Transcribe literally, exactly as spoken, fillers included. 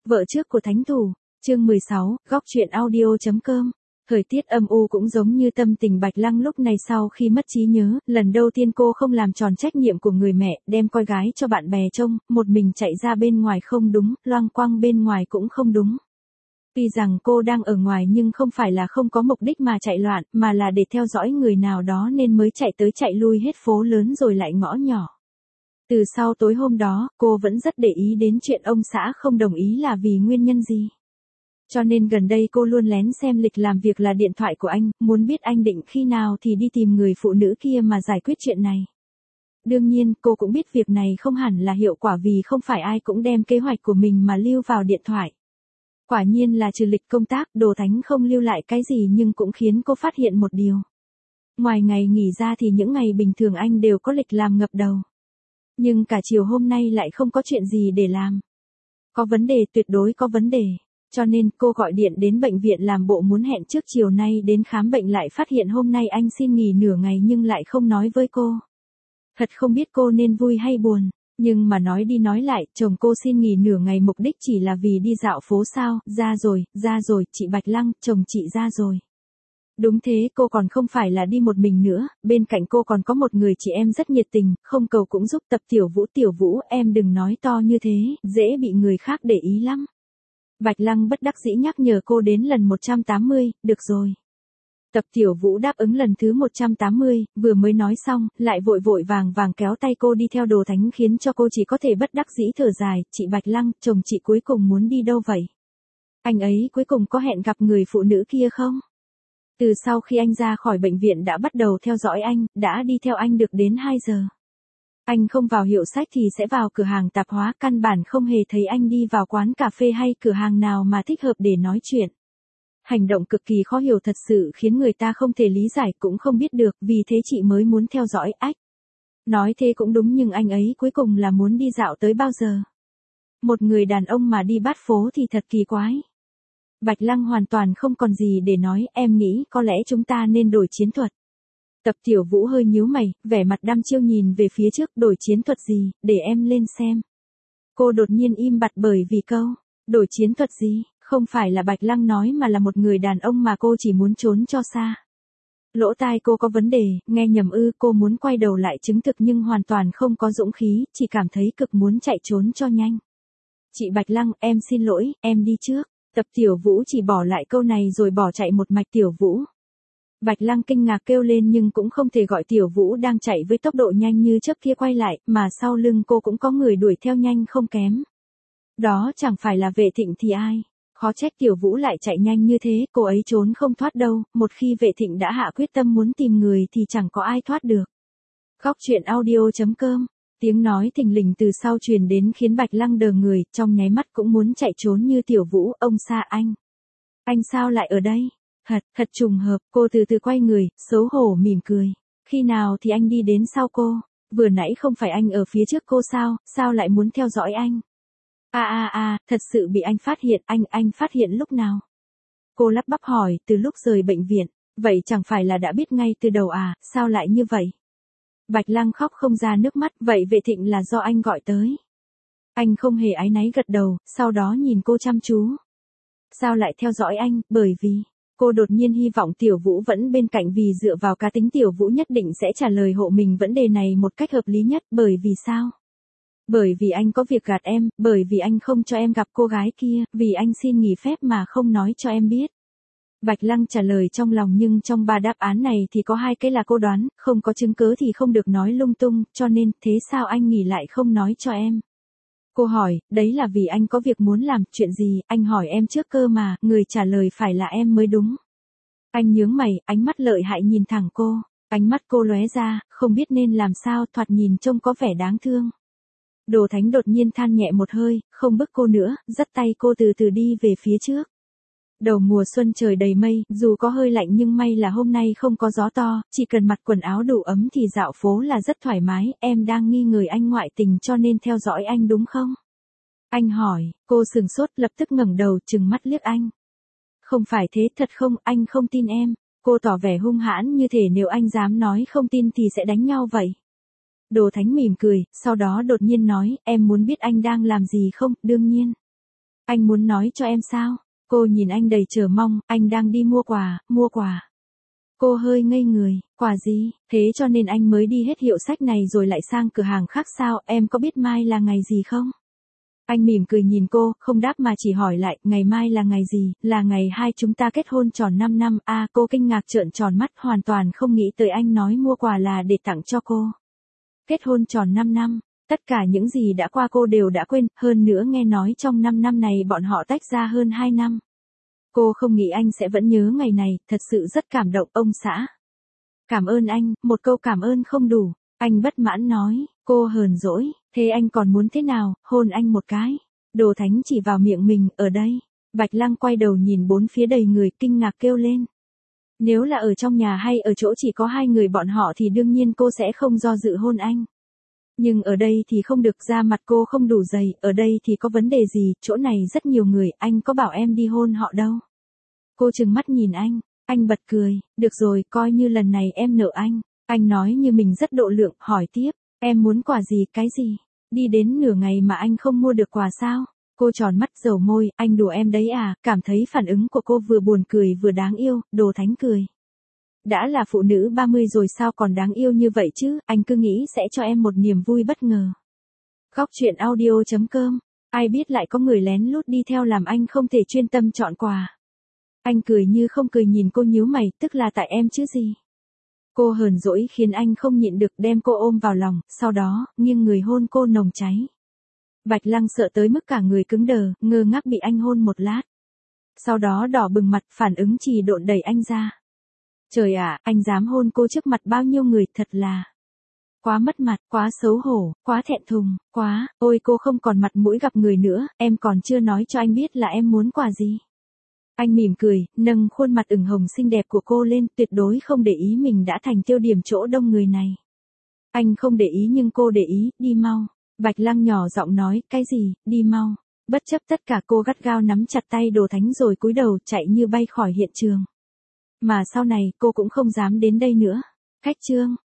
Vợ trước của thánh thủ, chương mười sáu, góc truyện audio.com. Thời tiết âm u cũng giống như tâm tình Bạch Lăng lúc này sau khi mất trí nhớ, lần đầu tiên cô không làm tròn trách nhiệm của người mẹ, đem con gái cho bạn bè trông, một mình chạy ra bên ngoài không đúng, loang quang bên ngoài cũng không đúng. Tuy rằng cô đang ở ngoài nhưng không phải là không có mục đích mà chạy loạn, mà là để theo dõi người nào đó nên mới chạy tới chạy lui hết phố lớn rồi lại ngõ nhỏ. Từ sau tối hôm đó, cô vẫn rất để ý đến chuyện ông xã không đồng ý là vì nguyên nhân gì. Cho nên gần đây cô luôn lén xem lịch làm việc là điện thoại của anh, muốn biết anh định khi nào thì đi tìm người phụ nữ kia mà giải quyết chuyện này. Đương nhiên, cô cũng biết việc này không hẳn là hiệu quả vì không phải ai cũng đem kế hoạch của mình mà lưu vào điện thoại. Quả nhiên là trừ lịch công tác, Đồ Thánh không lưu lại cái gì nhưng cũng khiến cô phát hiện một điều. Ngoài ngày nghỉ ra thì những ngày bình thường anh đều có lịch làm ngập đầu. Nhưng cả chiều hôm nay lại không có chuyện gì để làm. Có vấn đề, tuyệt đối có vấn đề. Cho nên cô gọi điện đến bệnh viện làm bộ muốn hẹn trước chiều nay đến khám bệnh, lại phát hiện hôm nay anh xin nghỉ nửa ngày nhưng lại không nói với cô. Thật không biết cô nên vui hay buồn. Nhưng mà nói đi nói lại, chồng cô xin nghỉ nửa ngày mục đích chỉ là vì đi dạo phố sao, ra rồi, ra rồi, chị Bạch Lăng, chồng chị ra rồi. Đúng thế, cô còn không phải là đi một mình nữa, bên cạnh cô còn có một người chị em rất nhiệt tình, không cầu cũng giúp. Tập Tiểu Vũ. Tiểu Vũ, em đừng nói to như thế, dễ bị người khác để ý lắm. Bạch Lăng bất đắc dĩ nhắc nhở cô đến lần một trăm tám mươi, được rồi. Tập Tiểu Vũ đáp ứng lần thứ một trăm tám mươi, vừa mới nói xong, lại vội vội vàng vàng kéo tay cô đi theo Đồ Thánh khiến cho cô chỉ có thể bất đắc dĩ thở dài. Chị Bạch Lăng, chồng chị cuối cùng muốn đi đâu vậy? Anh ấy cuối cùng có hẹn gặp người phụ nữ kia không? Từ sau khi anh ra khỏi bệnh viện đã bắt đầu theo dõi anh, đã đi theo anh được đến hai giờ. Anh không vào hiệu sách thì sẽ vào cửa hàng tạp hóa, căn bản không hề thấy anh đi vào quán cà phê hay cửa hàng nào mà thích hợp để nói chuyện. Hành động cực kỳ khó hiểu thật sự khiến người ta không thể lý giải, cũng không biết được, vì thế chị mới muốn theo dõi. Ách. Nói thế cũng đúng, nhưng anh ấy cuối cùng là muốn đi dạo tới bao giờ? Một người đàn ông mà đi bát phố thì thật kỳ quái. Bạch Lăng hoàn toàn không còn gì để nói, em nghĩ có lẽ chúng ta nên đổi chiến thuật. Tập Tiểu Vũ hơi nhíu mày, vẻ mặt đăm chiêu nhìn về phía trước. Đổi chiến thuật gì, để em lên xem. Cô đột nhiên im bặt bởi vì câu, đổi chiến thuật gì, không phải là Bạch Lăng nói mà là một người đàn ông mà cô chỉ muốn trốn cho xa. Lỗ tai cô có vấn đề, nghe nhầm ư? Cô muốn quay đầu lại chứng thực nhưng hoàn toàn không có dũng khí, chỉ cảm thấy cực muốn chạy trốn cho nhanh. Chị Bạch Lăng, em xin lỗi, em đi trước. Tập Tiểu Vũ chỉ bỏ lại câu này rồi bỏ chạy một mạch. Tiểu Vũ. Bạch Lăng kinh ngạc kêu lên nhưng cũng không thể gọi Tiểu Vũ đang chạy với tốc độ nhanh như trước kia quay lại, mà sau lưng cô cũng có người đuổi theo nhanh không kém. Đó chẳng phải là Vệ Thịnh thì ai? Khó trách Tiểu Vũ lại chạy nhanh như thế, cô ấy trốn không thoát đâu, một khi Vệ Thịnh đã hạ quyết tâm muốn tìm người thì chẳng có ai thoát được. Góc truyện audio.com. Tiếng nói thình lình từ sau truyền đến khiến Bạch Lăng đờ người, trong nháy mắt cũng muốn chạy trốn như Tiểu Vũ. Ông xa anh. Anh sao lại ở đây? Thật, thật trùng hợp. Cô từ từ quay người, xấu hổ mỉm cười. Khi nào thì anh đi đến sau cô? Vừa nãy không phải anh ở phía trước cô sao, sao lại muốn theo dõi anh? À à à, thật sự bị anh phát hiện. Anh, anh phát hiện lúc nào? Cô lắp bắp hỏi. Từ lúc rời bệnh viện. Vậy chẳng phải là đã biết ngay từ đầu à, sao lại như vậy? Bạch Lăng khóc không ra nước mắt. Vậy Vệ Thịnh là do anh gọi tới? Anh không hề áy náy gật đầu, sau đó nhìn cô chăm chú. Sao lại theo dõi anh? Bởi vì, cô đột nhiên hy vọng Tiểu Vũ vẫn bên cạnh, vì dựa vào cá tính Tiểu Vũ nhất định sẽ trả lời hộ mình vấn đề này một cách hợp lý nhất. Bởi vì sao? Bởi vì anh có việc gạt em, bởi vì anh không cho em gặp cô gái kia, vì anh xin nghỉ phép mà không nói cho em biết. Bạch Lăng trả lời trong lòng, nhưng trong ba đáp án này thì có hai cái là cô đoán, không có chứng cứ thì không được nói lung tung, cho nên, thế sao anh nghỉ lại không nói cho em? Cô hỏi, đấy là vì anh có việc muốn làm. Chuyện gì? Anh hỏi em trước cơ mà, người trả lời phải là em mới đúng. Anh nhướng mày, ánh mắt lợi hại nhìn thẳng cô, ánh mắt cô lóe ra, không biết nên làm sao, thoạt nhìn trông có vẻ đáng thương. Đồ Thánh đột nhiên than nhẹ một hơi, không bức cô nữa, dắt tay cô từ từ đi về phía trước. Đầu mùa xuân trời đầy mây, dù có hơi lạnh nhưng may là hôm nay không có gió to, chỉ cần mặc quần áo đủ ấm thì dạo phố là rất thoải mái. Em đang nghi ngờ anh ngoại tình cho nên theo dõi anh đúng không? Anh hỏi. Cô sừng sốt, lập tức ngẩng đầu trừng mắt liếc anh. Không phải thế, thật không, anh không tin em. Cô tỏ vẻ hung hãn như thể nếu anh dám nói không tin thì sẽ đánh nhau vậy. Đồ Thánh mỉm cười, sau đó đột nhiên nói, em muốn biết anh đang làm gì không? Đương nhiên. Anh muốn nói cho em sao? Cô nhìn anh đầy chờ mong, anh đang đi mua quà, mua quà. Cô hơi ngây người, quà gì, thế cho nên anh mới đi hết hiệu sách này rồi lại sang cửa hàng khác sao, em có biết mai là ngày gì không? Anh mỉm cười nhìn cô, không đáp mà chỉ hỏi lại, ngày mai là ngày gì, là ngày hai chúng ta kết hôn tròn năm năm, à cô kinh ngạc trợn tròn mắt hoàn toàn không nghĩ tới anh nói mua quà là để tặng cho cô. Kết hôn tròn năm năm, tất cả những gì đã qua cô đều đã quên, hơn nữa nghe nói trong năm năm này bọn họ tách ra hơn hai năm. Cô không nghĩ anh sẽ vẫn nhớ ngày này, thật sự rất cảm động ông xã. Cảm ơn anh, một câu cảm ơn không đủ, anh bất mãn nói, cô hờn dỗi, thế anh còn muốn thế nào, hôn anh một cái. Đồ Thánh chỉ vào miệng mình, ở đây. Bạch Lăng quay đầu nhìn bốn phía đầy người, kinh ngạc kêu lên. Nếu là ở trong nhà hay ở chỗ chỉ có hai người bọn họ thì đương nhiên cô sẽ không do dự hôn anh. Nhưng ở đây thì không được, da mặt cô không đủ dày, ở đây thì có vấn đề gì, chỗ này rất nhiều người, anh có bảo em đi hôn họ đâu. Cô trừng mắt nhìn anh, anh bật cười, được rồi, coi như lần này em nợ anh. Anh nói như mình rất độ lượng, hỏi tiếp, em muốn quà gì, cái gì? Đi đến nửa ngày mà anh không mua được quà sao? Cô tròn mắt dầu môi, anh đùa em đấy à, cảm thấy phản ứng của cô vừa buồn cười vừa đáng yêu, Đồ Thánh cười. Đã là phụ nữ ba mươi rồi sao còn đáng yêu như vậy chứ, anh cứ nghĩ sẽ cho em một niềm vui bất ngờ. Góc truyện audio chấm com, ai biết lại có người lén lút đi theo làm anh không thể chuyên tâm chọn quà. Anh cười như không cười nhìn cô nhíu mày, tức là tại em chứ gì. Cô hờn dỗi khiến anh không nhịn được đem cô ôm vào lòng, sau đó, nghiêng người hôn cô nồng cháy. Bạch Lăng sợ tới mức cả người cứng đờ, ngơ ngác bị anh hôn một lát. Sau đó đỏ bừng mặt, phản ứng trì độn đẩy anh ra. Trời ạ, anh dám hôn cô trước mặt bao nhiêu người, thật là quá mất mặt, quá xấu hổ, quá thẹn thùng, quá, ôi cô không còn mặt mũi gặp người nữa, em còn chưa nói cho anh biết là em muốn quà gì. Anh mỉm cười, nâng khuôn mặt ửng hồng xinh đẹp của cô lên, tuyệt đối không để ý mình đã thành tiêu điểm chỗ đông người này. Anh không để ý nhưng cô để ý, đi mau. Bạch Lăng nhỏ giọng nói, cái gì, đi mau. Bất chấp tất cả cô gắt gao nắm chặt tay Đồ Thánh rồi cúi đầu chạy như bay khỏi hiện trường. Mà sau này cô cũng không dám đến đây nữa. Khách trương.